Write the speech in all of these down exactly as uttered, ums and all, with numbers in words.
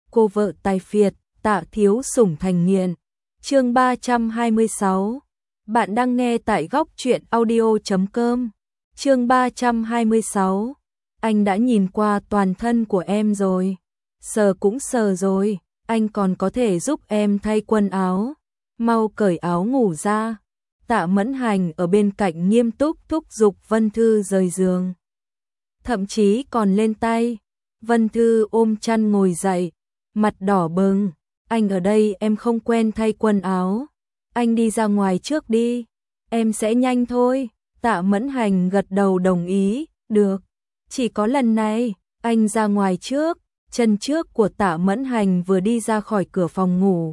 cô vợ tài phiệt, Tạ thiếu sủng thành nghiện. Chương ba trăm hai mươi sáu. Bạn đang nghe tại góc truyện audio chấm com. Chương ba trăm hai mươi sáu. Anh đã nhìn qua toàn thân của em rồi. Sờ cũng sờ rồi, anh còn có thể giúp em thay quần áo. Mau cởi áo ngủ ra. Tạ Mẫn Hành ở bên cạnh nghiêm túc thúc giục Vân Thư rời giường. Thậm chí còn lên tay. Vân Thư ôm chăn ngồi dậy, mặt đỏ bừng. Anh ở đây em không quen thay quần áo. Anh đi ra ngoài trước đi. Em sẽ nhanh thôi. Tạ Mẫn Hành gật đầu đồng ý. Được. Chỉ có lần này, anh ra ngoài trước. Chân trước của Tạ Mẫn Hành vừa đi ra khỏi cửa phòng ngủ.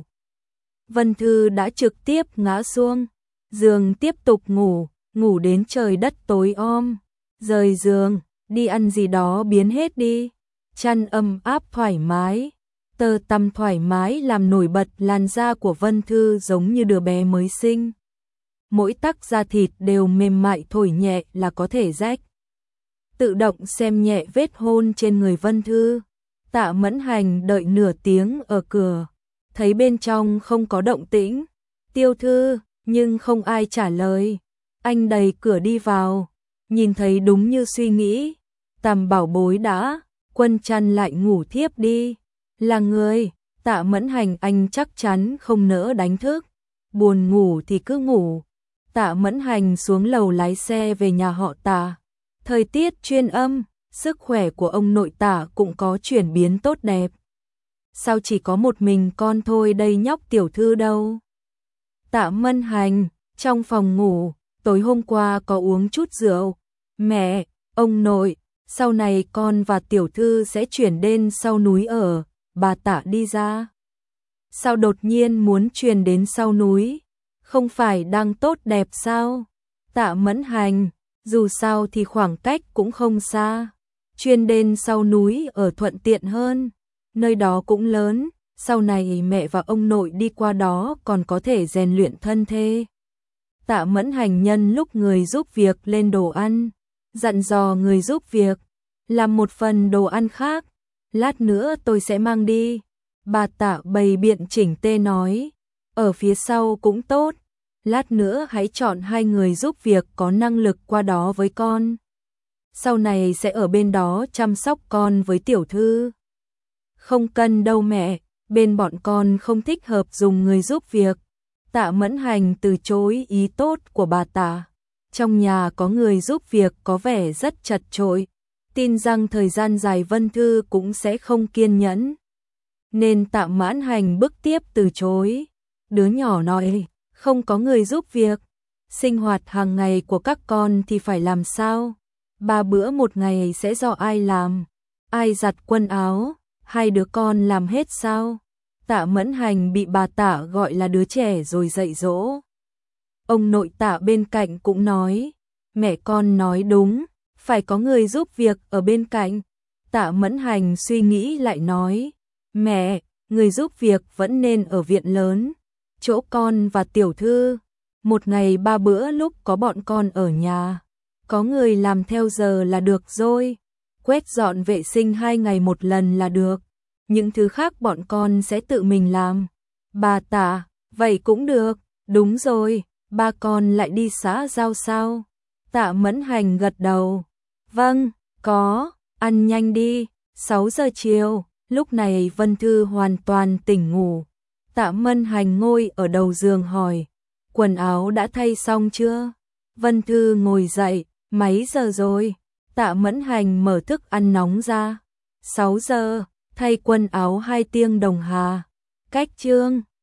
Vân Thư đã trực tiếp ngã xuống giường tiếp tục ngủ, ngủ đến trời đất tối om. Rời giường, đi ăn gì đó biến hết đi. Chăn ấm áp thoải mái, tơ tằm thoải mái làm nổi bật làn da của Vân Thư giống như đứa bé mới sinh. Mỗi tấc da thịt đều mềm mại, thổi nhẹ là có thể rách. Tự động xem nhẹ vết hôn trên người Vân Thư. Tạ Mẫn Hành đợi nửa tiếng ở cửa, thấy bên trong không có động tĩnh. Tiêu Thư, nhưng không ai trả lời. Anh đẩy cửa đi vào, nhìn thấy đúng như suy nghĩ. Tầm bảo bối đã, Quân Chăn lại ngủ thiếp đi. Là người, Tạ Mẫn Hành anh chắc chắn không nỡ đánh thức. Buồn ngủ thì cứ ngủ. Tạ Mẫn Hành xuống lầu lái xe về nhà họ Tạ. Thời tiết chuyên âm, sức khỏe của ông nội Tạ cũng có chuyển biến tốt đẹp. Sao chỉ có một mình con thôi đây nhóc tiểu thư đâu? Tạ Mẫn Hành, trong phòng ngủ, tối hôm qua có uống chút rượu. Mẹ, ông nội, sau này con và tiểu thư sẽ chuyển đến sau núi ở. Bà Tạ đi ra. Sao đột nhiên muốn chuyển đến sau núi? Không phải đang tốt đẹp sao? Tạ Mẫn Hành, dù sao thì khoảng cách cũng không xa. Chuyển đến sau núi ở thuận tiện hơn. Nơi đó cũng lớn, sau này mẹ và ông nội đi qua đó còn có thể rèn luyện thân thể. Tạ Mẫn Hành nhân lúc người giúp việc lên đồ ăn, dặn dò người giúp việc, làm một phần đồ ăn khác. Lát nữa tôi sẽ mang đi. Bà Tạ bày biện chỉnh tê nói. Ở phía sau cũng tốt. Lát nữa hãy chọn hai người giúp việc có năng lực qua đó với con. Sau này sẽ ở bên đó chăm sóc con với tiểu thư. Không cần đâu mẹ, bên bọn con không thích hợp dùng người giúp việc. Tạ Mẫn Hành từ chối ý tốt của bà Tạ. Trong nhà có người giúp việc có vẻ rất chật chội. Tin rằng thời gian dài Vân Thư cũng sẽ không kiên nhẫn. Nên Tạ Mẫn Hành bức tiếp từ chối. Đứa nhỏ nói, không có người giúp việc. Sinh hoạt hàng ngày của các con thì phải làm sao? Ba bữa một ngày sẽ do ai làm? Ai giặt quần áo? Hai đứa con làm hết sao? Tạ Mẫn Hành bị bà Tạ gọi là đứa trẻ rồi dạy dỗ. Ông nội Tạ bên cạnh cũng nói, mẹ con nói đúng. Phải có người giúp việc ở bên cạnh. Tạ Mẫn Hành suy nghĩ lại nói, mẹ, người giúp việc vẫn nên ở viện lớn, chỗ con và tiểu thư. Một ngày ba bữa lúc có bọn con ở nhà, có người làm theo giờ là được rồi. Quét dọn vệ sinh hai ngày một lần là được. Những thứ khác bọn con sẽ tự mình làm. Bà Tạ, vậy cũng được. Đúng rồi, ba con lại đi xã giao sao? Tạ Mẫn Hành gật đầu. Vâng, có, ăn nhanh đi. Sáu giờ chiều, lúc này Vân Thư hoàn toàn tỉnh ngủ. Tạ Mẫn Hành ngồi ở đầu giường hỏi, quần áo đã thay xong chưa? Vân Thư ngồi dậy, mấy giờ rồi? Tạ Mẫn Hành mở thức ăn nóng ra. Sáu giờ, thay quần áo hai tiếng đồng hà. Cách chương.